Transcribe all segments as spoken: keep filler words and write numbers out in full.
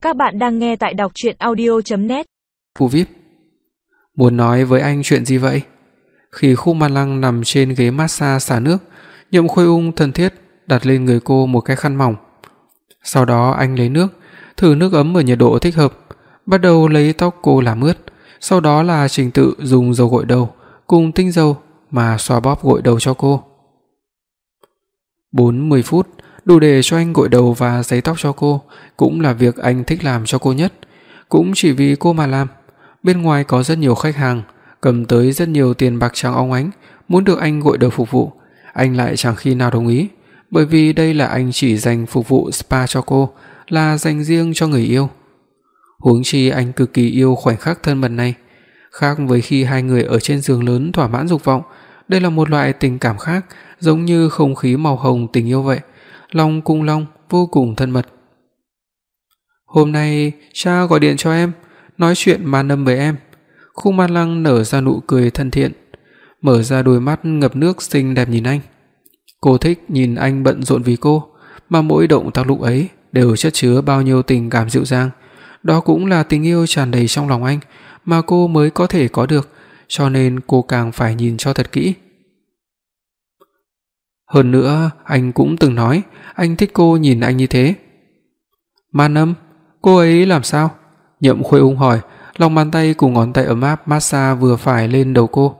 Các bạn đang nghe tại đọc truyện audio chấm net. Khu vi ai pi. Muốn nói với anh chuyện gì vậy? Khi Khúc Man Lăng nằm trên ghế massage xả nước, Nhậm Khôi Ung thân thiết đặt lên người cô một cái khăn mỏng. Sau đó anh lấy nước, thử nước ấm ở nhiệt độ thích hợp, bắt đầu lấy tóc cô làm ướt, sau đó là trình tự dùng dầu gội đầu cùng tinh dầu mà xoa bóp gội đầu cho cô. bốn mươi phút đủ để cho anh gội đầu và sấy tóc cho cô, cũng là việc anh thích làm cho cô nhất, cũng chỉ vì cô mà làm. Bên ngoài có rất nhiều khách hàng cầm tới rất nhiều tiền bạc trắng óng ánh, muốn được anh gội đầu phục vụ, anh lại chẳng khi nào đồng ý, bởi vì đây là anh chỉ dành phục vụ spa cho cô, là dành riêng cho người yêu. Huống chi anh cực kỳ yêu khoảnh khắc thân mật này, khác với khi hai người ở trên giường lớn thỏa mãn dục vọng, đây là một loại tình cảm khác, giống như không khí màu hồng tình yêu vậy, lòng cùng lòng, vô cùng thân mật. Hôm nay cha gọi điện cho em, nói chuyện man âm với em. Khúc Man Lăng nở ra nụ cười thân thiện, mở ra đôi mắt ngập nước xinh đẹp nhìn anh. Cô thích nhìn anh bận rộn vì cô, mà mỗi động tác lúc ấy đều chất chứa bao nhiêu tình cảm dịu dàng. Đó cũng là tình yêu tràn đầy trong lòng anh mà cô mới có thể có được, cho nên cô càng phải nhìn cho thật kỹ. Hơn nữa, anh cũng từng nói anh thích cô nhìn anh như thế. Man âm, cô ấy làm sao? Nhậm Khôi Ung hỏi, lòng bàn tay cùng ngón tay ấm áp massage vừa phải lên đầu cô.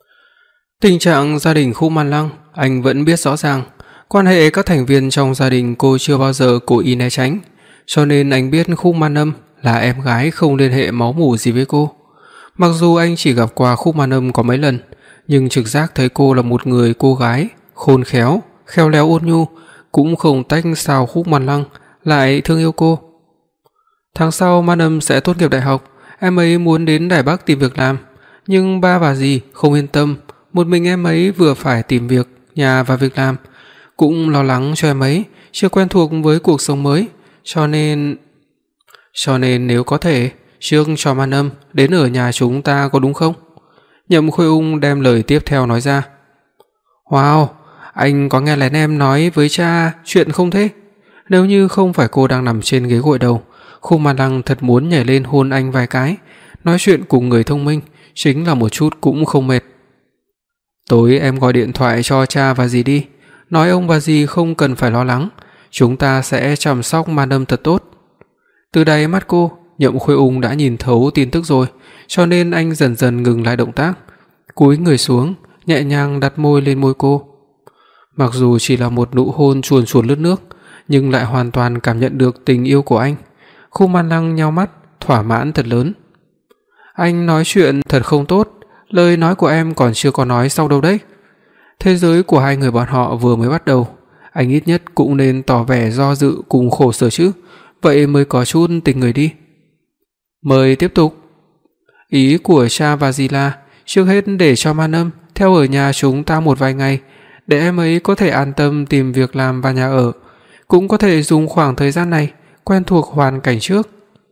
Tình trạng gia đình Khúc Man Lăng anh vẫn biết rõ ràng, quan hệ các thành viên trong gia đình cô chưa bao giờ cố ý né tránh, cho nên anh biết Khúc Man Âm là em gái không liên hệ máu mủ gì với cô. Mặc dù anh chỉ gặp qua Khúc Man Âm có mấy lần, nhưng trực giác thấy cô là một người cô gái khôn khéo, khéo léo ôn nhu, cũng không tách sao Khúc Man Lăng lại thương yêu cô. Tháng sau Man Âm sẽ tốt nghiệp đại học, em ấy muốn đến Đài Bắc tìm việc làm, nhưng ba và dì không yên tâm, một mình em ấy vừa phải tìm việc, nhà và việc làm, cũng lo lắng cho em ấy chưa quen thuộc với cuộc sống mới, cho nên cho nên nếu có thể, trước cho Man Âm đến ở nhà chúng ta có đúng không? Nhậm Khôi Ung đem lời tiếp theo nói ra. Wow, anh có nghe lén em nói với cha chuyện không thế? Nếu như không phải cô đang nằm trên ghế gội đầu, Khúc Man Lăng thật muốn nhảy lên hôn anh vài cái, nói chuyện cùng người thông minh chính là một chút cũng không mệt. Tối em gọi điện thoại cho cha và dì đi, nói ông và dì không cần phải lo lắng, chúng ta sẽ chăm sóc Man Âm thật tốt. Từ đáy mắt cô, Nhậm Khôi Ung đã nhìn thấu tin tức rồi, cho nên anh dần dần ngừng lại động tác, cúi người xuống, nhẹ nhàng đặt môi lên môi cô. Mặc dù chỉ là một nụ hôn chuồn chuồn lướt nước, nhưng lại hoàn toàn cảm nhận được tình yêu của anh. Khúc Man Lăng nheo mắt, thỏa mãn thật lớn. Anh nói chuyện thật không tốt, lời nói của em còn chưa có nói xong đâu đấy. Thế giới của hai người bọn họ vừa mới bắt đầu, anh ít nhất cũng nên tỏ vẻ do dự cùng khổ sở chứ, vậy mới có chút tình người đi. Mời tiếp tục. Ý của cha và dì là trước hết để cho Man Âm theo ở nhà chúng ta một vài ngày, để em ấy có thể an tâm tìm việc làm và nhà ở, cũng có thể dùng khoảng thời gian này quen thuộc hoàn cảnh trước.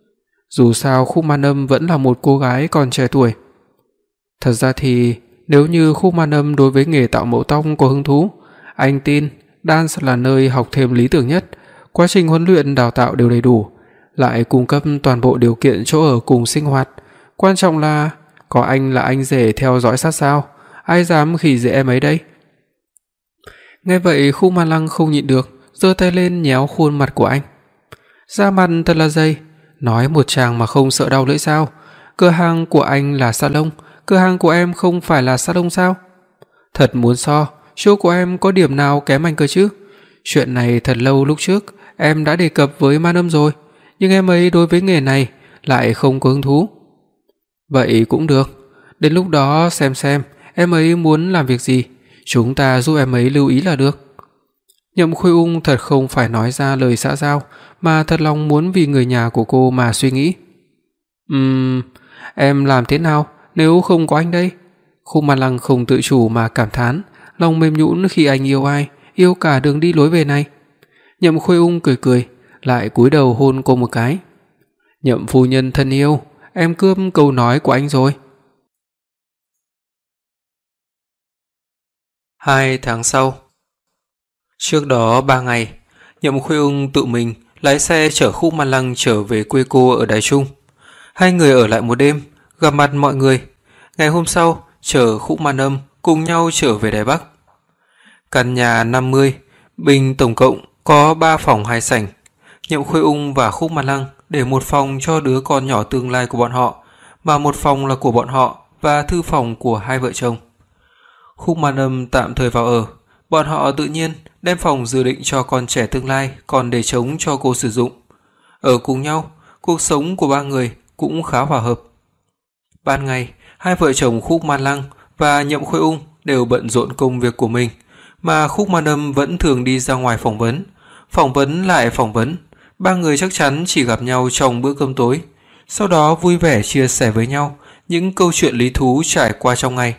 Dù sao Khúc Man Âm vẫn là một cô gái còn trẻ tuổi. Thật ra thì nếu như Khúc Man Âm đối với nghề tạo mẫu tóc có hứng thú, anh tin dance là nơi học thêm lý tưởng nhất, quá trình huấn luyện đào tạo đều đầy đủ, lại cung cấp toàn bộ điều kiện chỗ ở cùng sinh hoạt, quan trọng là có anh là anh rể theo dõi sát sao, ai dám khi dễ em ấy đây. Nghe vậy Khúc Man Lăng không nhịn được, giơ tay lên nhéo khuôn mặt của anh. Da mặt thật là dày, nói một tràng mà không sợ đau lưỡi sao? Cửa hàng của anh là salon, cửa hàng của em không phải là salon sao? Thật muốn so, show của em có điểm nào kém anh cơ chứ? Chuyện này thật lâu lúc trước em đã đề cập với Man Âm rồi, nhưng em ấy đối với nghề này lại không có hứng thú. Vậy cũng được, đến lúc đó xem xem em ấy muốn làm việc gì, chúng ta giúp em ấy lưu ý là được. Nhậm Khôi Ung thật không phải nói ra lời xã giao, mà thật lòng muốn vì người nhà của cô mà suy nghĩ. Ừm, em làm thế nào nếu không có anh đây? Khúc Man Lăng không tự chủ mà cảm thán, lòng mềm nhũn khi anh yêu ai, yêu cả đường đi lối về này. Nhậm Khôi Ung cười cười, lại cúi đầu hôn cô một cái. Nhậm phu nhân thân yêu, em cướp câu nói của anh rồi. Hai tháng sau. Trước đó ba ngày, Nhậm Khôi Ung tự mình lái xe chở Khúc Man Lăng trở về quê cô ở Đài Trung. Hai người ở lại một đêm, gặp mặt mọi người. Ngày hôm sau, chở Khúc Man Âm cùng nhau trở về Đài Bắc. Căn nhà năm mươi bình tổng cộng có ba phòng hai sảnh. Nhậm Khuê Ung và Khúc Man Lăng để một phòng cho đứa con nhỏ tương lai của bọn họ, và một phòng là của bọn họ và thư phòng của hai vợ chồng. Khúc Man Âm tạm thời vào ở, bọn họ tự nhiên đem phòng dự định cho con trẻ tương lai còn để trống cho cô sử dụng. Ở cùng nhau, cuộc sống của ba người cũng khá hòa hợp. Ban ngày, hai vợ chồng Khúc Man Lăng và Nhậm Khuê Ung đều bận rộn công việc của mình, mà Khúc Man Âm vẫn thường đi ra ngoài phỏng vấn, phỏng vấn lại phỏng vấn. Ba người chắc chắn chỉ gặp nhau trong bữa cơm tối, sau đó vui vẻ chia sẻ với nhau những câu chuyện lý thú trải qua trong ngày.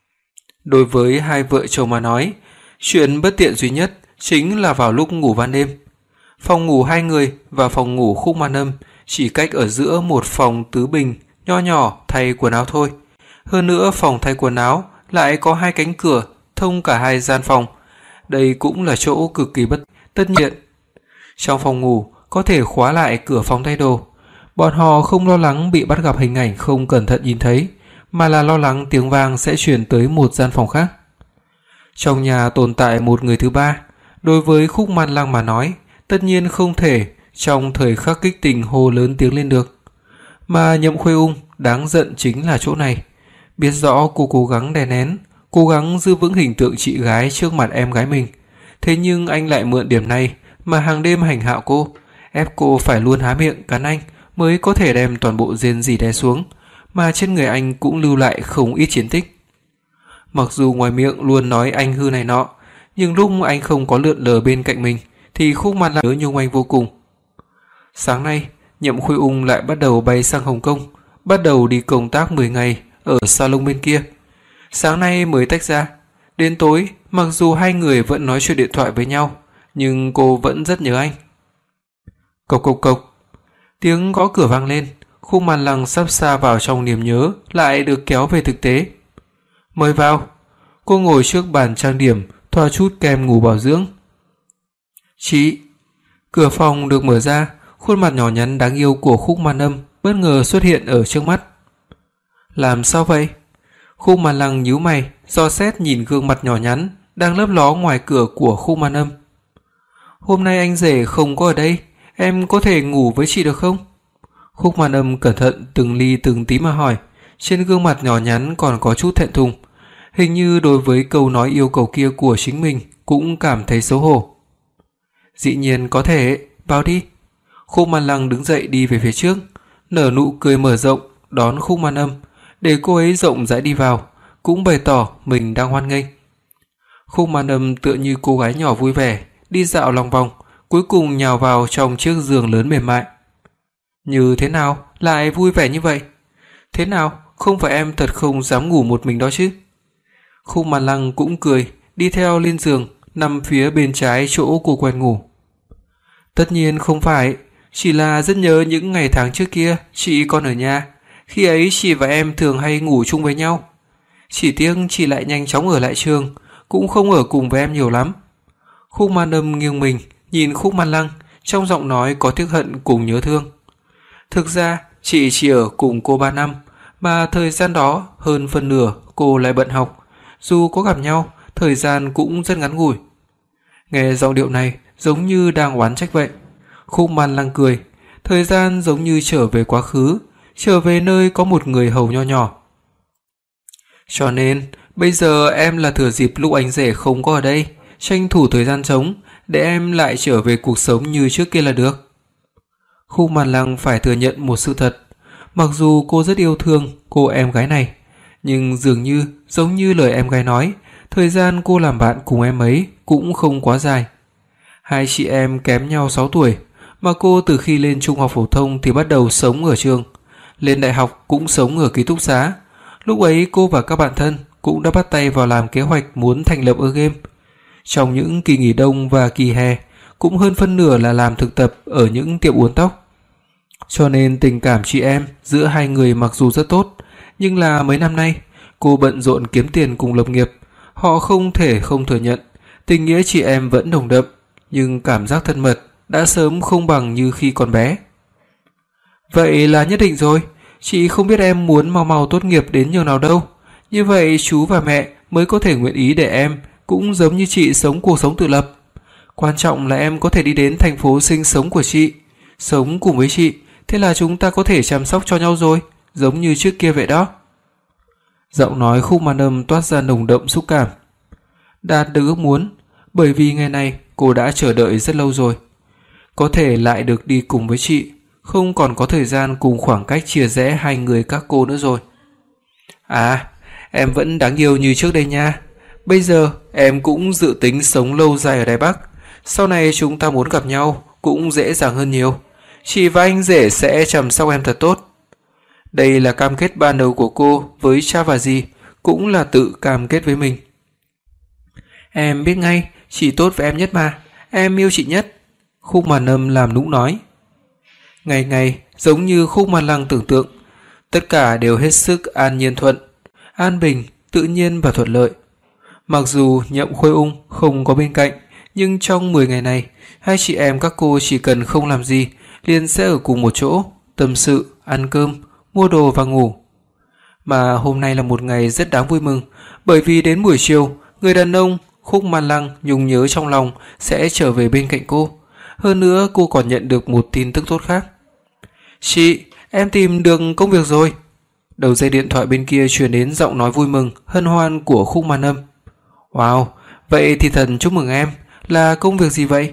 Đối với hai vợ chồng mà nói, chuyện bất tiện duy nhất chính là vào lúc ngủ ban đêm. Phòng ngủ hai người và phòng ngủ Khúc Man Âm chỉ cách ở giữa một phòng tứ bình nho nhỏ thay quần áo thôi. Hơn nữa phòng thay quần áo lại có hai cánh cửa thông cả hai gian phòng. Đây cũng là chỗ cực kỳ bất tất nhiên. Trong phòng ngủ có thể khóa lại cửa phòng thay đồ. Bọn họ không lo lắng bị bắt gặp hình ảnh không cẩn thận nhìn thấy, mà là lo lắng tiếng vang sẽ truyền tới một gian phòng khác. Trong nhà tồn tại một người thứ ba, đối với Khúc Man Lăng mà nói, tất nhiên không thể trong thời khắc kích tình hô lớn tiếng lên được. Mà Nhậm Khuê Ung đáng giận chính là chỗ này. Biết rõ cô cố gắng đè nén, cố gắng giữ vững hình tượng chị gái trước mặt em gái mình, thế nhưng anh lại mượn điểm này mà hàng đêm hành hạ cô, ép cô phải luôn há miệng cắn anh mới có thể đem toàn bộ rên rỉ đè xuống, mà trên người anh cũng lưu lại không ít chiến tích. Mặc dù ngoài miệng luôn nói anh hư này nọ, nhưng lúc anh không có lượn lờ bên cạnh mình thì Khúc Man Lăng nhớ nhung anh vô cùng. Sáng nay, Nhậm Khuê Ung lại bắt đầu bay sang Hồng Kông, bắt đầu đi công tác mười ngày ở salon bên kia. Sáng nay mới tách ra, đến tối mặc dù hai người vẫn nói chuyện điện thoại với nhau, nhưng cô vẫn rất nhớ anh. Cộc cộc cộc, tiếng gõ cửa vang lên. Khúc Man Lăng sắp xa vào trong niềm nhớ lại được kéo về thực tế. Mời vào. Cô ngồi trước bàn trang điểm, thoa chút kem ngủ bảo dưỡng. Chị. Cửa phòng được mở ra, khuôn mặt nhỏ nhắn đáng yêu của Khúc Man Âm bất ngờ xuất hiện ở trước mắt. Làm sao vậy? Khúc Man Lăng nhíu mày, dò xét nhìn gương mặt nhỏ nhắn đang lấp ló ngoài cửa của Khúc Man Âm. Hôm nay anh rể không có ở đây, em có thể ngủ với chị được không? Khúc Man Âm cẩn thận từng ly từng tí mà hỏi, trên gương mặt nhỏ nhắn còn có chút thẹn thùng, hình như đối với câu nói yêu cầu kia của chính mình cũng cảm thấy xấu hổ. Dĩ nhiên có thể, vào đi. Khúc Man Lăng đứng dậy đi về phía trước, nở nụ cười mở rộng đón Khúc Man Âm, để cô ấy rộng rãi đi vào, cũng bày tỏ mình đang hoan nghênh. Khúc Man Âm tựa như cô gái nhỏ vui vẻ đi dạo lòng vòng, cuối cùng nhào vào trong chiếc giường lớn mềm mại. Như thế nào lại vui vẻ như vậy? Thế nào, không phải em thật không dám ngủ một mình đó chứ? Khúc Man Lăng cũng cười, đi theo lên giường, nằm phía bên trái chỗ cô quen ngủ. Tất nhiên không phải, chỉ là rất nhớ những ngày tháng trước kia chị còn ở nhà, khi ấy chị và em thường hay ngủ chung với nhau. Chỉ tiếc chị lại nhanh chóng ở lại trường, cũng không ở cùng với em nhiều lắm. Khúc Man Âm nghiêng mình nhìn Khúc Man Lăng, trong giọng nói có tiếc hận cùng nhớ thương. Thực ra chị chỉ ở cùng cô ba năm, mà thời gian đó hơn phân nửa cô lại bận học, dù có gặp nhau, thời gian cũng rất ngắn ngủi. Nghe giọng điệu này giống như đang oán trách vậy. Khúc Man Lăng cười, thời gian giống như trở về quá khứ, trở về nơi có một người hầu nho nhỏ. Cho nên bây giờ em là thừa dịp lúc anh rể không có ở đây, tranh thủ thời gian trống để em lại trở về cuộc sống như trước kia là được. Khúc Man Lăng phải thừa nhận một sự thật, mặc dù cô rất yêu thương cô em gái này, nhưng dường như giống như lời em gái nói, thời gian cô làm bạn cùng em ấy cũng không quá dài. Hai chị em kém nhau sáu tuổi, mà cô từ khi lên trung học phổ thông thì bắt đầu sống ở trường, lên đại học cũng sống ở ký túc xá. Lúc ấy cô và các bạn thân cũng đã bắt tay vào làm kế hoạch muốn thành lập ở game. Trong những kỳ nghỉ đông và kỳ hè, cũng hơn phân nửa là làm thực tập ở những tiệm uốn tóc. Cho nên tình cảm chị em giữa hai người mặc dù rất tốt, nhưng là mấy năm nay cô bận rộn kiếm tiền cùng lập nghiệp, họ không thể không thừa nhận tình nghĩa chị em vẫn nồng đậm, nhưng cảm giác thân mật đã sớm không bằng như khi còn bé. Vậy là nhất định rồi, chị không biết em muốn mau mau tốt nghiệp đến nhường nào đâu. Như vậy chú và mẹ mới có thể nguyện ý để em cũng giống như chị sống cuộc sống tự lập. Quan trọng là em có thể đi đến thành phố sinh sống của chị, sống cùng với chị, thế là chúng ta có thể chăm sóc cho nhau rồi, giống như trước kia vậy đó. Giọng nói Khúc Màn Âm toát ra nồng đậm xúc cảm. Đạt được ước muốn, bởi vì ngày này cô đã chờ đợi rất lâu rồi. Có thể lại được đi cùng với chị, không còn có thời gian cùng khoảng cách chia rẽ hai người các cô nữa rồi. À, em vẫn đáng yêu như trước đây nha. Bây giờ em cũng dự tính sống lâu dài ở Đài Bắc, sau này chúng ta muốn gặp nhau cũng dễ dàng hơn nhiều. Chị và anh rể sẽ chăm sóc em thật tốt. Đây là cam kết ban đầu của cô với cha và dì, cũng là tự cam kết với mình. Em biết ngay, chị tốt với em nhất mà, em yêu chị nhất. Khúc Màn Âm làm nũng nói. Ngày ngày giống như Khúc Màn Lăng tưởng tượng, tất cả đều hết sức an nhiên thuận, an bình, tự nhiên và thuận lợi. Mặc dù Nhậm Khôi Ung không có bên cạnh, nhưng trong mười ngày này, hai chị em các cô chỉ cần không làm gì liền sẽ ở cùng một chỗ, tâm sự, ăn cơm, mua đồ và ngủ. Mà hôm nay là một ngày rất đáng vui mừng, bởi vì đến buổi chiều, người đàn ông Khúc Màn Lăng nhung nhớ trong lòng sẽ trở về bên cạnh cô. Hơn nữa cô còn nhận được một tin tức tốt khác. Chị, em tìm được công việc rồi. Đầu dây điện thoại bên kia truyền đến giọng nói vui mừng, hân hoan của Khúc Màn Âm. Wow, vậy thì thần chúc mừng em, là công việc gì vậy?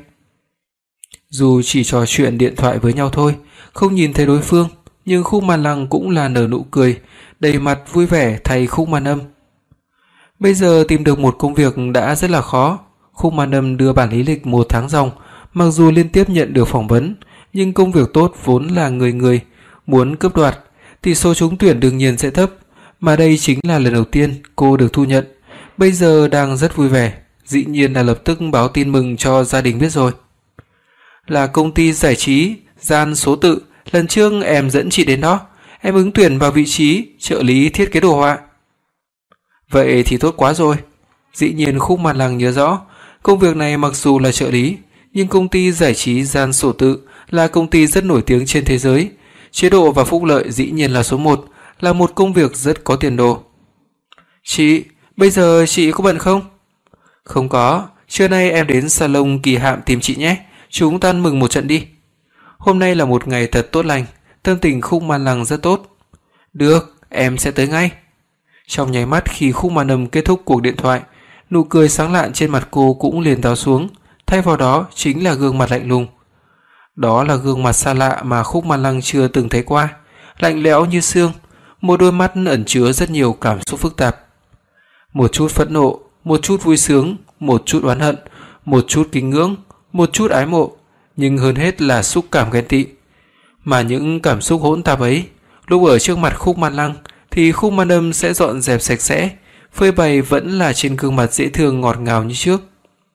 Dù chỉ trò chuyện điện thoại với nhau thôi, không nhìn thấy đối phương, nhưng Khúc Màn Lăng cũng là nở nụ cười, đầy mặt vui vẻ thay Khúc Màn Âm. Bây giờ tìm được một công việc đã rất là khó. Khúc Màn Âm đưa bản lý lịch một tháng ròng, mặc dù liên tiếp nhận được phỏng vấn, nhưng công việc tốt vốn là người người muốn cướp đoạt, tỷ số trúng tuyển đương nhiên sẽ thấp, mà đây chính là lần đầu tiên cô được thu nhận. Bây giờ đang rất vui vẻ, dĩ nhiên là lập tức báo tin mừng cho gia đình biết rồi. Là công ty giải trí Gian Số Tự, lần trước em dẫn chị đến đó, em ứng tuyển vào vị trí trợ lý thiết kế đồ họa. Vậy thì tốt quá rồi. Dĩ nhiên Khúc Màn Lăng nhớ rõ, công việc này mặc dù là trợ lý, nhưng công ty giải trí Gian Số Tự là công ty rất nổi tiếng trên thế giới, chế độ và phúc lợi dĩ nhiên là số một, là một công việc rất có tiền đồ. Chị, bây giờ chị có bận không? Không có, trưa nay em đến salon Kỳ Hạm tìm chị nhé, chúng ta ăn mừng một trận đi. Hôm nay là một ngày thật tốt lành, tâm tình Khúc Màn Lăng rất tốt. Được, em sẽ tới ngay. Trong nháy mắt khi Khúc Màn Âm kết thúc cuộc điện thoại, nụ cười sáng lạn trên mặt cô cũng liền táo xuống, thay vào đó chính là gương mặt lạnh lùng. Đó là gương mặt xa lạ mà Khúc Màn Lăng chưa từng thấy qua, lạnh lẽo như xương, một đôi mắt ẩn chứa rất nhiều cảm xúc phức tạp. Một chút phẫn nộ, một chút vui sướng, một chút oán hận, một chút kính ngưỡng, một chút ái mộ, nhưng hơn hết là xúc cảm ghen tị. Mà những cảm xúc hỗn tạp ấy, lúc ở trước mặt Khúc Màn Lăng thì Khúc Màn Âm sẽ dọn dẹp sạch sẽ, phơi bày vẫn là trên gương mặt dễ thương ngọt ngào như trước.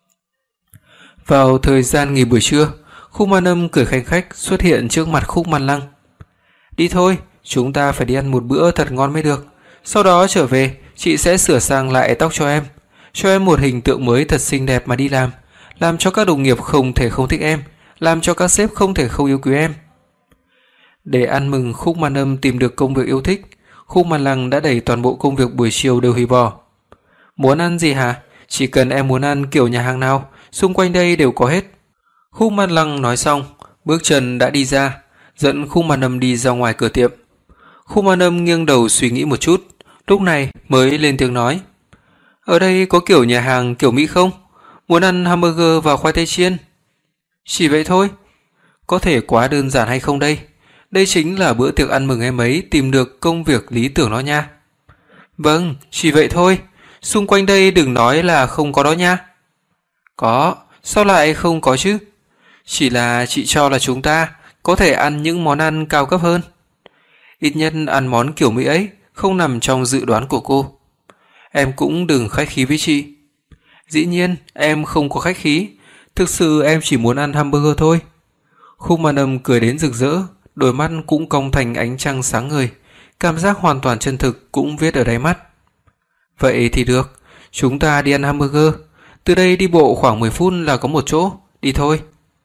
Vào thời gian nghỉ buổi trưa, Khúc Màn Âm cười khanh khách xuất hiện trước mặt Khúc Màn Lăng. Đi thôi, chúng ta phải đi ăn một bữa thật ngon mới được. Sau đó trở về, chị sẽ sửa sang lại tóc cho em, cho em một hình tượng mới thật xinh đẹp mà đi làm, làm cho các đồng nghiệp không thể không thích em, làm cho các sếp không thể không yêu quý em. Để ăn mừng Khúc Màn Âm tìm được công việc yêu thích, Khúc Màn Lăng đã đẩy toàn bộ công việc buổi chiều đều hủy bỏ. Muốn ăn gì hả? Chỉ cần em muốn ăn kiểu nhà hàng nào, xung quanh đây đều có hết. Khúc Màn Lăng nói xong, bước chân đã đi ra, dẫn Khúc Màn Âm đi ra ngoài cửa tiệm. Khúc Màn Âm nghiêng đầu suy nghĩ một chút, lúc này mới lên tiếng nói. Ở đây có kiểu nhà hàng kiểu Mỹ không? Muốn ăn hamburger và khoai tây chiên. Chỉ vậy thôi. Có thể quá đơn giản hay không đây? Đây chính là bữa tiệc ăn mừng em ấy tìm được công việc lý tưởng đó nha. Vâng, chỉ vậy thôi. Xung quanh đây đừng nói là không có đó nha. Có, sao lại không có chứ? Chỉ là chị cho là chúng ta có thể ăn những món ăn cao cấp hơn. Ít nhất ăn món kiểu Mỹ ấy không nằm trong dự đoán của cô. Em cũng đừng khách khí với chị. Dĩ nhiên em không có khách khí, thực sự em chỉ muốn ăn hamburger thôi. Khúc Màn Âm cười đến rực rỡ, đôi mắt cũng cong thành ánh trăng sáng ngời, cảm giác hoàn toàn chân thực cũng viết ở đáy mắt. Vậy thì được, chúng ta đi ăn hamburger, từ đây đi bộ khoảng mười phút là có một chỗ, đi thôi.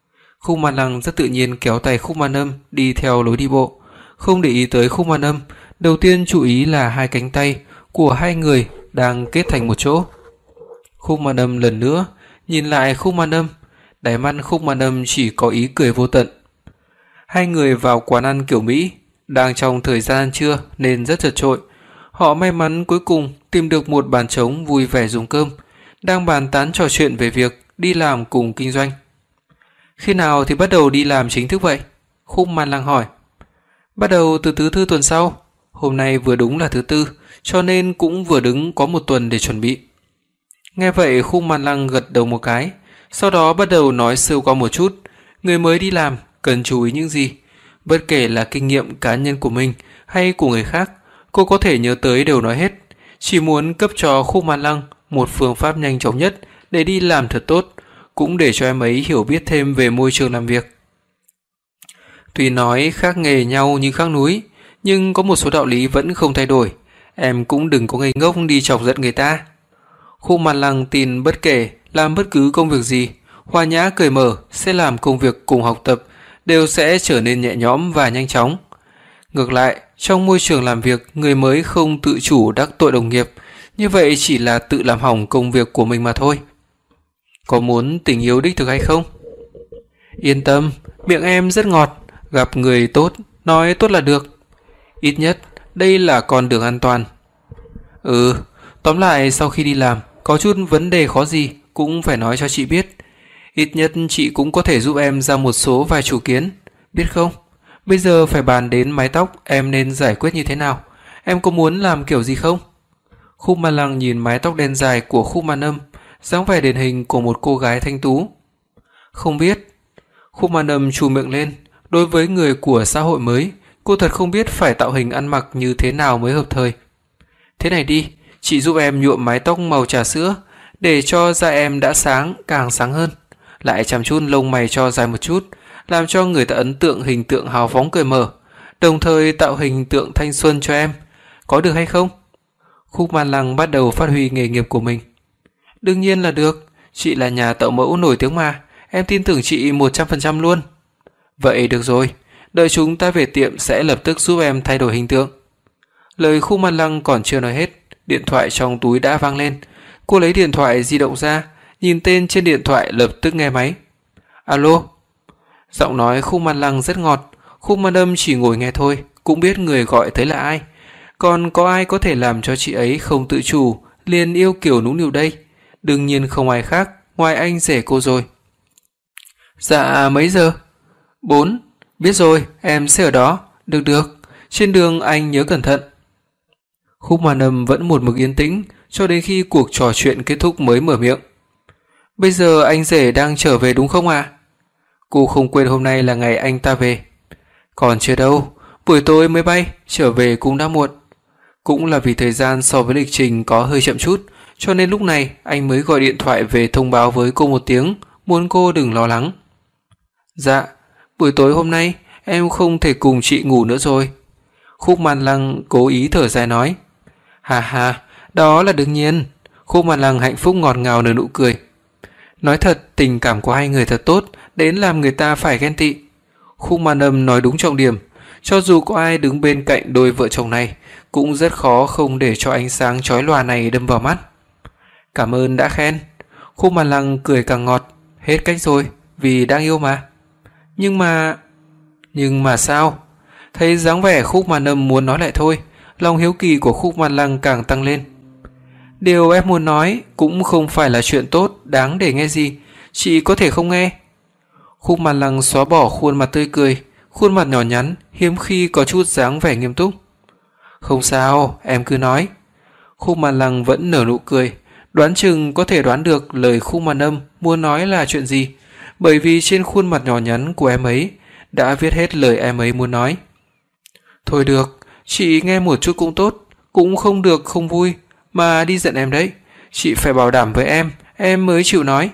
Khúc Man Lăng rất tự nhiên kéo tay Khúc Man Âm đi theo lối đi bộ, không để ý tới Khúc Man Âm, đầu tiên chú ý là hai cánh tay của hai người đang kết thành một chỗ. Khúc Man Âm lần nữa nhìn lại Khúc Man Âm, đáy mắt Khúc Man Âm chỉ có ý cười vô tận. Hai người vào quán ăn kiểu Mỹ, đang trong thời gian trưa nên rất chật chội. Họ may mắn cuối cùng tìm được một bàn trống vui vẻ dùng cơm, đang bàn tán trò chuyện về việc đi làm cùng kinh doanh. Khi nào thì bắt đầu đi làm chính thức vậy? Khúc Man Lăng hỏi. Bắt đầu từ thứ tư tuần sau. Hôm nay vừa đúng là thứ tư, cho nên cũng vừa đứng có một tuần để chuẩn bị. Nghe vậy Khúc Man Lăng gật đầu một cái, sau đó bắt đầu nói sơ qua một chút, người mới đi làm cần chú ý những gì. Bất kể là kinh nghiệm cá nhân của mình hay của người khác, cô có thể nhớ tới đều nói hết, chỉ muốn cấp cho Khúc Man Lăng một phương pháp nhanh chóng nhất để đi làm thật tốt, cũng để cho em ấy hiểu biết thêm về môi trường làm việc. Tuy nói khác nghề nhau như khác núi, nhưng có một số đạo lý vẫn không thay đổi, em cũng đừng có ngây ngốc đi chọc giận người ta. Khúc Man Lăng tin bất kể làm bất cứ công việc gì, hòa nhã cởi mở sẽ làm công việc cùng học tập đều sẽ trở nên nhẹ nhõm và nhanh chóng. Ngược lại, trong môi trường làm việc, người mới không tự chủ đắc tội đồng nghiệp, như vậy chỉ là tự làm hỏng công việc của mình mà thôi. Có muốn tình yêu đích thực hay không? Yên tâm, miệng em rất ngọt, gặp người tốt, nói tốt là được. Ít nhất, đây là con đường an toàn. Ừ, tóm lại sau khi đi làm, có chút vấn đề khó gì cũng phải nói cho chị biết. Ít nhất chị cũng có thể giúp em ra một số vài chủ kiến, biết không? Bây giờ phải bàn đến mái tóc em nên giải quyết như thế nào. Em có muốn làm kiểu gì không? Khúc Man Lăng nhìn mái tóc đen dài của Khúc Man Âm, dáng vẻ điển hình của một cô gái thanh tú. Không biết. Khúc Man Âm trù miệng lên, đối với người của xã hội mới, cô thật không biết phải tạo hình ăn mặc như thế nào mới hợp thời. Thế này đi, chị giúp em nhuộm mái tóc màu trà sữa, để cho da em đã sáng càng sáng hơn, lại chăm chút lông mày cho dài một chút, làm cho người ta ấn tượng hình tượng hào phóng cởi mở, đồng thời tạo hình tượng thanh xuân cho em, có được hay không? Khúc Man Lăng bắt đầu phát huy nghề nghiệp của mình. Đương nhiên là được, chị là nhà tạo mẫu nổi tiếng mà, em tin tưởng chị một trăm phần trăm luôn. Vậy được rồi, đợi chúng ta về tiệm sẽ lập tức giúp em thay đổi hình tượng. Lời Khúc Man Lăng còn chưa nói hết, điện thoại trong túi đã vang lên. Cô lấy điện thoại di động ra, nhìn tên trên điện thoại lập tức nghe máy. Alo. Giọng nói Khúc Man Lăng rất ngọt, Khúc Man Âm chỉ ngồi nghe thôi, cũng biết người gọi tới là ai. Còn có ai có thể làm cho chị ấy không tự chủ liền yêu kiểu nũng nịu đây? Đương nhiên không ai khác ngoài anh rể cô rồi. Dạ mấy giờ? Bốn. Biết rồi, em sẽ ở đó. Được được, trên đường anh nhớ cẩn thận. Khúc Man Âm vẫn một mực yên tĩnh cho đến khi cuộc trò chuyện kết thúc mới mở miệng. Bây giờ anh rể đang trở về đúng không ạ? À? Cô không quên hôm nay là ngày anh ta về. Còn chưa đâu, buổi tối mới bay, trở về cũng đã muộn. Cũng là vì thời gian so với lịch trình có hơi chậm chút, cho nên lúc này anh mới gọi điện thoại về thông báo với cô một tiếng, muốn cô đừng lo lắng. Dạ, buổi tối hôm nay em không thể cùng chị ngủ nữa rồi. Khúc Man Lăng cố ý thở dài nói. Hà hà, đó là đương nhiên. Khúc Man Lăng hạnh phúc ngọt ngào nở nụ cười. Nói thật, tình cảm của hai người thật tốt, đến làm người ta phải ghen tị. Khúc Man Âm nói đúng trọng điểm, cho dù có ai đứng bên cạnh đôi vợ chồng này, cũng rất khó không để cho ánh sáng chói lòa này đâm vào mắt. Cảm ơn đã khen. Khúc Man Lăng cười càng ngọt, hết cách rồi, vì đang yêu mà. Nhưng mà... Nhưng mà sao? Thấy dáng vẻ Khúc Man Âm muốn nói lại thôi, lòng hiếu kỳ của Khúc Man Lăng càng tăng lên. Điều em muốn nói cũng không phải là chuyện tốt, đáng để nghe gì, chị có thể không nghe. Khúc Man Lăng xóa bỏ khuôn mặt tươi cười, khuôn mặt nhỏ nhắn, hiếm khi có chút dáng vẻ nghiêm túc. Không sao, em cứ nói. Khúc Man Lăng vẫn nở nụ cười, đoán chừng có thể đoán được lời Khúc Man Âm muốn nói là chuyện gì, bởi vì trên khuôn mặt nhỏ nhắn của em ấy đã viết hết lời em ấy muốn nói. Thôi được, chị nghe một chút cũng tốt, cũng không được không vui, mà đi giận em đấy. Chị phải bảo đảm với em, em mới chịu nói.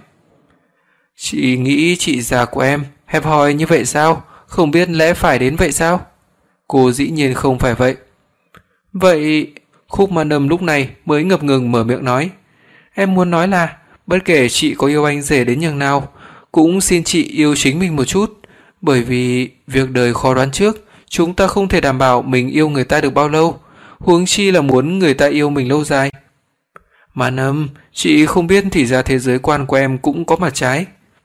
Chị nghĩ chị già của em hẹp hòi như vậy sao? Không biết lẽ phải đến vậy sao? Cô dĩ nhiên không phải vậy. Vậy... Khúc Man Âm lúc này mới ngập ngừng mở miệng nói. Em muốn nói là, bất kể chị có yêu anh rể đến nhường nào, cũng xin chị yêu chính mình một chút, bởi vì việc đời khó đoán trước, chúng ta không thể đảm bảo mình yêu người ta được bao lâu, huống chi là muốn người ta yêu mình lâu dài. Mà Nâm, chị không biết thì ra thế giới quan của em cũng có mặt trái.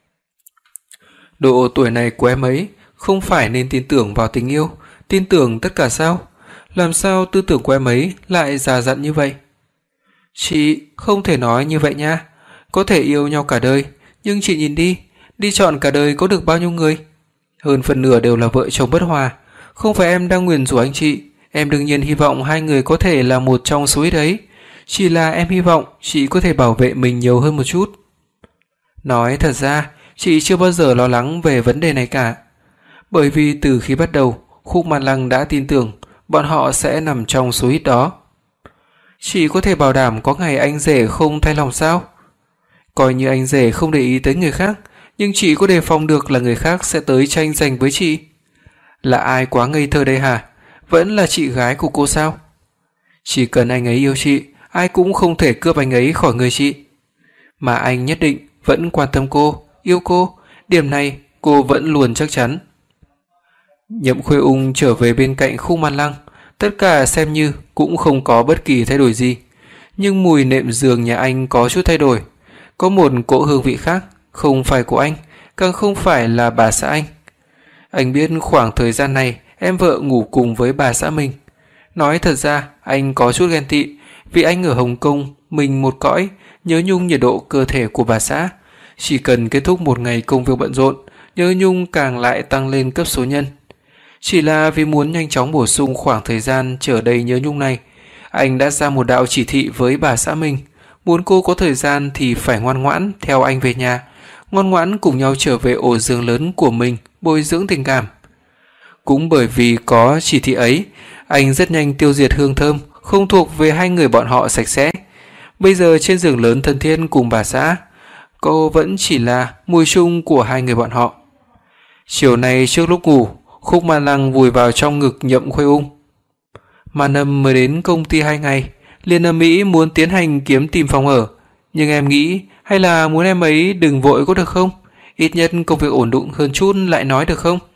Độ tuổi này của em ấy không phải nên tin tưởng vào tình yêu, tin tưởng tất cả sao? Làm sao tư tưởng của em ấy lại già dặn như vậy? Chị không thể nói như vậy nha. Có thể yêu nhau cả đời, nhưng chị nhìn đi, đi chọn cả đời có được bao nhiêu người? Hơn phần nửa đều là vợ chồng bất hòa. Không phải em đang nguyền rủa anh chị, em đương nhiên hy vọng hai người có thể là một trong số ít ấy. Chỉ là em hy vọng chị có thể bảo vệ mình nhiều hơn một chút. Nói thật ra, chị chưa bao giờ lo lắng về vấn đề này cả. Bởi vì từ khi bắt đầu, Khúc Man Lăng đã tin tưởng bọn họ sẽ nằm trong số ít đó. Chị có thể bảo đảm có ngày anh rể không thay lòng sao? Coi như anh rể không để ý tới người khác, nhưng chị có đề phòng được là người khác sẽ tới tranh giành với chị? Là ai quá ngây thơ đây hả? Vẫn là chị gái của cô sao? Chỉ cần anh ấy yêu chị, ai cũng không thể cướp anh ấy khỏi người chị. Mà anh nhất định vẫn quan tâm cô, yêu cô, điểm này cô vẫn luôn chắc chắn. Nhậm Khuê Ung trở về bên cạnh Khúc Man Lăng, tất cả xem như cũng không có bất kỳ thay đổi gì, nhưng mùi nệm giường nhà anh có chút thay đổi, có một cỗ hương vị khác, không phải của anh, càng không phải là bà xã anh. Anh biết khoảng thời gian này em vợ ngủ cùng với bà xã mình. Nói thật ra anh có chút ghen tị, vì anh ở Hồng Kông mình một cõi, nhớ nhung nhiệt độ cơ thể của bà xã. Chỉ cần kết thúc một ngày công việc bận rộn, nhớ nhung càng lại tăng lên cấp số nhân. Chỉ là vì muốn nhanh chóng bổ sung khoảng thời gian trở đầy nhớ nhung này, anh đã ra một đạo chỉ thị với bà xã mình, muốn cô có thời gian thì phải ngoan ngoãn theo anh về nhà, ngoan ngoãn cùng nhau trở về ổ giường lớn của mình bồi dưỡng tình cảm. Cũng bởi vì có chỉ thị ấy, anh rất nhanh tiêu diệt hương thơm không thuộc về hai người bọn họ sạch sẽ. Bây giờ trên giường lớn thân thiết cùng bà xã, cô vẫn chỉ là mùi chung của hai người bọn họ. Chiều nay trước lúc ngủ, Khúc Man Lăng vùi vào trong ngực Nhậm Khuê Ung. Màn Âm mới đến công ty hai ngày, liền ở Mỹ muốn tiến hành kiếm tìm phòng ở, nhưng em nghĩ hay là muốn em ấy đừng vội có được không? Ít nhất công việc ổn định hơn chút lại nói được không?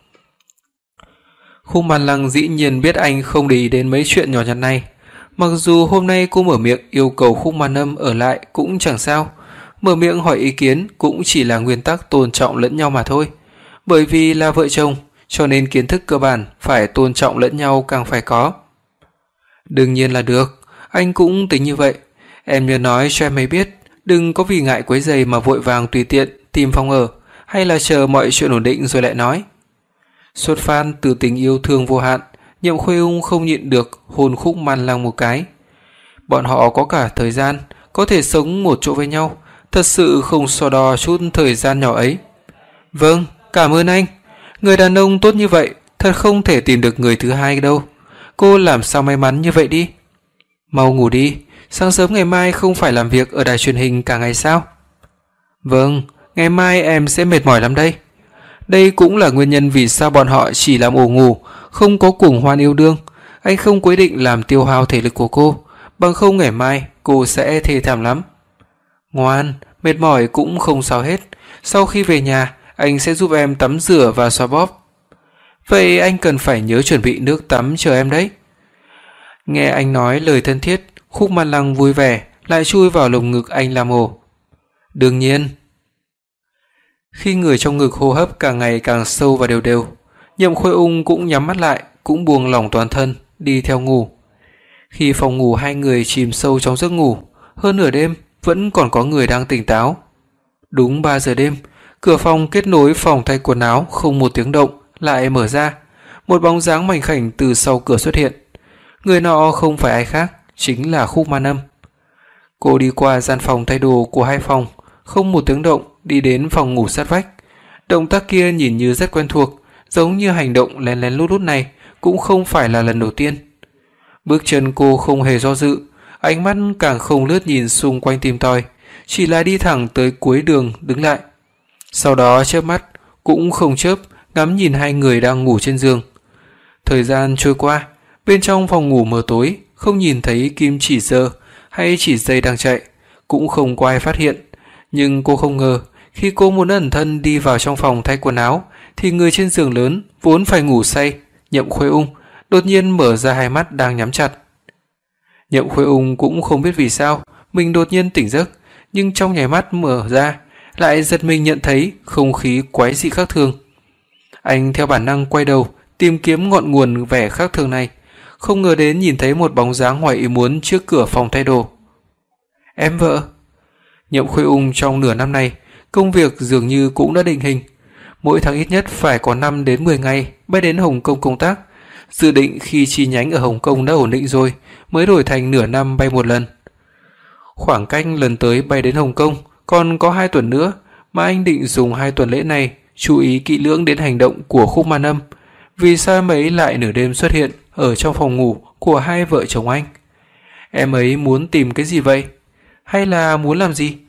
Khúc Man Lăng dĩ nhiên biết anh không để ý đến mấy chuyện nhỏ nhặt này. Mặc dù hôm nay cô mở miệng yêu cầu Khúc Man Âm ở lại cũng chẳng sao, mở miệng hỏi ý kiến cũng chỉ là nguyên tắc tôn trọng lẫn nhau mà thôi. Bởi vì là vợ chồng, cho nên kiến thức cơ bản phải tôn trọng lẫn nhau càng phải có. Đương nhiên là được, anh cũng tính như vậy. Em nhớ nói cho em ấy biết, đừng có vì ngại quấy rầy mà vội vàng tùy tiện tìm phòng ở, hay là chờ mọi chuyện ổn định rồi lại nói. Xuất phát từ tình yêu thương vô hạn, Nhậm Khuê Ung không nhịn được hôn Khúc Man Lăng một cái. Bọn họ có cả thời gian, có thể sống một chỗ với nhau, thật sự không so đo chút thời gian nhỏ ấy. Vâng, cảm ơn anh. Người đàn ông tốt như vậy, thật không thể tìm được người thứ hai đâu. Cô làm sao may mắn như vậy đi. Mau ngủ đi, sáng sớm ngày mai không phải làm việc ở đài truyền hình cả ngày sao? Vâng, ngày mai em sẽ mệt mỏi lắm đây. Đây cũng là nguyên nhân vì sao bọn họ chỉ làm ổ ngủ, không có cuồng hoan yêu đương. Anh không quyết định làm tiêu hao thể lực của cô, bằng không ngày mai cô sẽ thê thảm lắm. Ngoan, mệt mỏi cũng không sao hết. Sau khi về nhà, anh sẽ giúp em tắm rửa và xoa bóp. Vậy anh cần phải nhớ chuẩn bị nước tắm chờ em đấy. Nghe anh nói lời thân thiết, Khúc Man Lăng vui vẻ, lại chui vào lồng ngực anh làm ổ. Đương nhiên. Khi người trong ngực hô hấp càng ngày càng sâu và đều đều, Nhậm Khuê Ung cũng nhắm mắt lại, cũng buông lỏng toàn thân, đi theo ngủ. Khi phòng ngủ hai người chìm sâu trong giấc ngủ, hơn nửa đêm vẫn còn có người đang tỉnh táo. Đúng ba giờ đêm, cửa phòng kết nối phòng thay quần áo không một tiếng động lại mở ra, một bóng dáng mảnh khảnh từ sau cửa xuất hiện. Người nọ không phải ai khác, chính là Khúc Man Âm. Cô đi qua gian phòng thay đồ của hai phòng, không một tiếng động đi đến phòng ngủ sát vách. Động tác kia nhìn như rất quen thuộc, giống như hành động lén lén lút lút này cũng không phải là lần đầu tiên. Bước chân cô không hề do dự, ánh mắt càng không lướt nhìn xung quanh tìm tòi, chỉ là đi thẳng tới cuối đường đứng lại. Sau đó chớp mắt cũng không chớp ngắm nhìn hai người đang ngủ trên giường. Thời gian trôi qua, bên trong phòng ngủ mờ tối, không nhìn thấy kim chỉ giờ hay chỉ dây đang chạy, cũng không có ai phát hiện, nhưng cô không ngờ Khi cô muốn ẩn thân đi vào trong phòng thay quần áo, thì người trên giường lớn vốn phải ngủ say, Nhậm Khuê Ung, đột nhiên mở ra hai mắt đang nhắm chặt. Nhậm Khuê Ung cũng không biết vì sao mình đột nhiên tỉnh giấc, nhưng trong nháy mắt mở ra, lại giật mình nhận thấy không khí quái dị khác thường. Anh theo bản năng quay đầu, tìm kiếm ngọn nguồn vẻ khác thường này, không ngờ đến nhìn thấy một bóng dáng ngoài ý muốn trước cửa phòng thay đồ. Em vợ. Nhậm Khuê Ung trong nửa năm này, công việc dường như cũng đã định hình. Mỗi tháng ít nhất phải có năm đến mười ngày bay đến Hồng Kông công tác, dự định khi chi nhánh ở Hồng Kông đã ổn định rồi mới đổi thành nửa năm bay một lần. Khoảng cách lần tới bay đến Hồng Kông còn có hai tuần nữa, mà anh định dùng hai tuần lễ này chú ý kỹ lưỡng đến hành động của Khúc Man Âm. Vì sao em ấy lại nửa đêm xuất hiện ở trong phòng ngủ của hai vợ chồng anh? Em ấy muốn tìm cái gì vậy? Hay là muốn làm gì?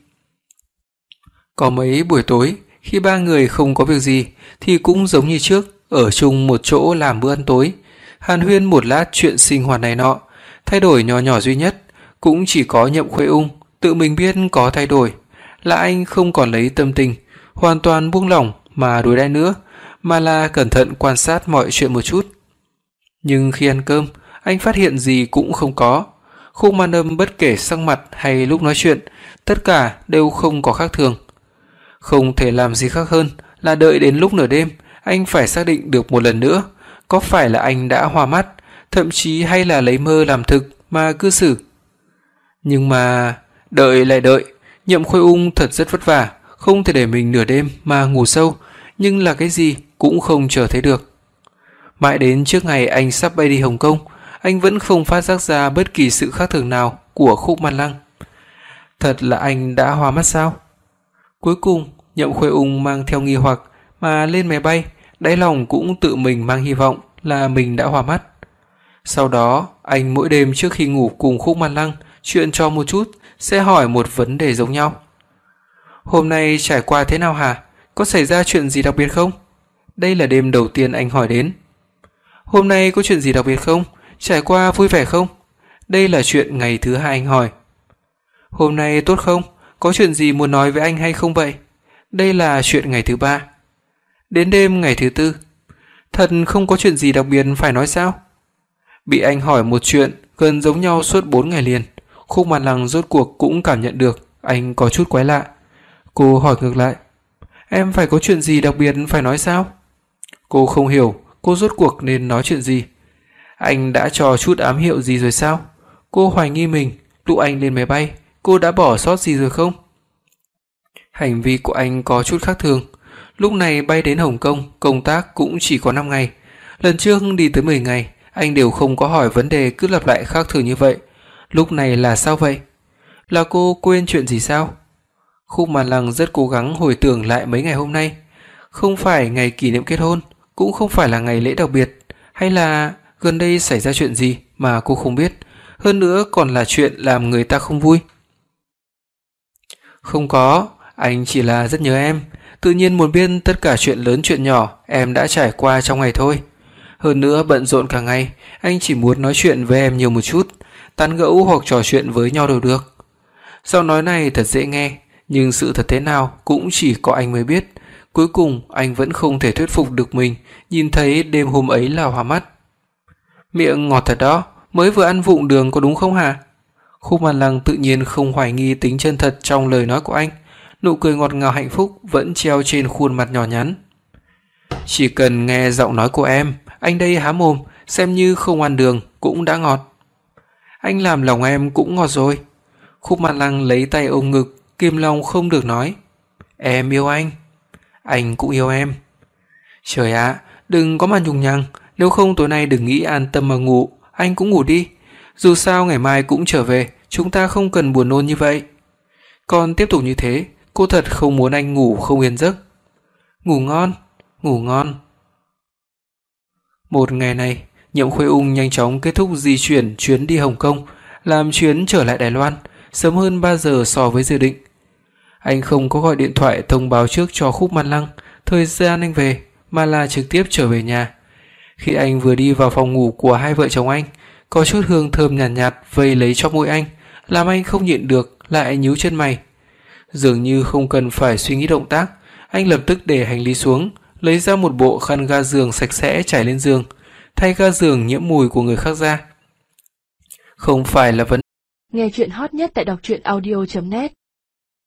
Có mấy buổi tối, khi ba người không có việc gì thì cũng giống như trước, ở chung một chỗ làm bữa ăn tối, hàn huyên một lát chuyện sinh hoạt này nọ. Thay đổi nhỏ nhỏ duy nhất cũng chỉ có Nhậm Khuê Ung tự mình biết có thay đổi, là anh không còn lấy tâm tình hoàn toàn buông lỏng mà đối đãi nữa, mà là cẩn thận quan sát mọi chuyện một chút. Nhưng khi ăn cơm, anh phát hiện gì cũng không có. Khúc Man Âm bất kể sắc mặt hay lúc nói chuyện, tất cả đều không có khác thường. Không thể làm gì khác hơn là đợi đến lúc nửa đêm, anh phải xác định được một lần nữa có phải là anh đã hoa mắt, thậm chí hay là lấy mơ làm thực mà cư xử. Nhưng mà đợi lại đợi, Nhậm Khuê Ung thật rất vất vả, không thể để mình nửa đêm mà ngủ sâu, nhưng là cái gì cũng không chờ thấy được. Mãi đến trước ngày anh sắp bay đi Hồng Kông, anh vẫn không phát giác ra bất kỳ sự khác thường nào của Khúc Man Lăng. Thật là anh đã hoa mắt sao? Cuối cùng, Nhậm Khuê Ung mang theo nghi hoặc mà lên máy bay, đáy lòng cũng tự mình mang hy vọng là mình đã hoa mắt. Sau đó, anh mỗi đêm trước khi ngủ cùng Khúc Man Lăng chuyện trò một chút, sẽ hỏi một vấn đề giống nhau. Hôm nay trải qua thế nào hả? Có xảy ra chuyện gì đặc biệt không? Đây là đêm đầu tiên anh hỏi đến. Hôm nay có chuyện gì đặc biệt không? Trải qua vui vẻ không? Đây là chuyện ngày thứ hai anh hỏi. Hôm nay tốt không? Có chuyện gì muốn nói với anh hay không vậy? Đây là chuyện ngày thứ ba. Đến đêm ngày thứ tư. Thật không có chuyện gì đặc biệt phải nói sao? Bị anh hỏi một chuyện gần giống nhau suốt bốn ngày liền, Khúc Man Lăng rốt cuộc cũng cảm nhận được anh có chút quái lạ. Cô hỏi ngược lại, em phải có chuyện gì đặc biệt phải nói sao? Cô không hiểu cô rốt cuộc nên nói chuyện gì. Anh đã cho chút ám hiệu gì rồi sao? Cô hoài nghi mình, lúc anh lên máy bay, cô đã bỏ sót gì rồi không? Hành vi của anh có chút khác thường. Lúc này bay đến Hồng Kông, công tác cũng chỉ có năm ngày. Lần trước đi tới mười ngày, anh đều không có hỏi vấn đề cứ lặp lại khác thường như vậy. Lúc này là sao vậy? Là cô quên chuyện gì sao? Khúc Man Lăng rất cố gắng hồi tưởng lại mấy ngày hôm nay. Không phải ngày kỷ niệm kết hôn, cũng không phải là ngày lễ đặc biệt, hay là gần đây xảy ra chuyện gì mà cô không biết, hơn nữa còn là chuyện làm người ta không vui. Không có, anh chỉ là rất nhớ em, tự nhiên muốn biết tất cả chuyện lớn chuyện nhỏ em đã trải qua trong ngày thôi. Hơn nữa bận rộn cả ngày, anh chỉ muốn nói chuyện với em nhiều một chút, tán gẫu hoặc trò chuyện với nhau đều được. Giọng nói này thật dễ nghe, nhưng sự thật thế nào cũng chỉ có anh mới biết. Cuối cùng anh vẫn không thể thuyết phục được mình nhìn thấy đêm hôm ấy là hoa mắt. Miệng ngọt thật đó, mới vừa ăn vụng đường có đúng không hả? Khúc Man Lăng tự nhiên không hoài nghi tính chân thật trong lời nói của anh, nụ cười ngọt ngào hạnh phúc vẫn treo trên khuôn mặt nhỏ nhắn. Chỉ cần nghe giọng nói của em, anh đây há mồm, xem như không ăn đường cũng đã ngọt. Anh làm lòng em cũng ngọt rồi. Khúc Man Lăng lấy tay ôm ngực, kìm lòng không được nói. Em yêu anh. Anh cũng yêu em. Trời ạ, à, đừng có mà nhùng nhằng, nếu không tối nay đừng nghĩ an tâm mà ngủ, anh cũng ngủ đi. Dù sao ngày mai cũng trở về, chúng ta không cần buồn nôn như vậy. Còn tiếp tục như thế, cô thật không muốn anh ngủ không yên giấc. Ngủ ngon, ngủ ngon. Một ngày này, Nhậm Khuê Ung nhanh chóng kết thúc di chuyển chuyến đi Hồng Kông, làm chuyến trở lại Đài Loan, sớm hơn ba giờ so với dự định. Anh không có gọi điện thoại thông báo trước cho Khúc Man Lăng thời gian anh về, mà là trực tiếp trở về nhà. Khi anh vừa đi vào phòng ngủ của hai vợ chồng anh, có chút hương thơm nhàn nhạt, nhạt vây lấy cho môi anh, làm anh không nhịn được lại nhíu chân mày. Dường như không cần phải suy nghĩ động tác, anh lập tức để hành lý xuống, lấy ra một bộ khăn ga giường sạch sẽ trải lên giường, thay ga giường nhiễm mùi của người khác ra. Không phải là vấn Nghe chuyện hot nhất tại đọc truyện audio chấm net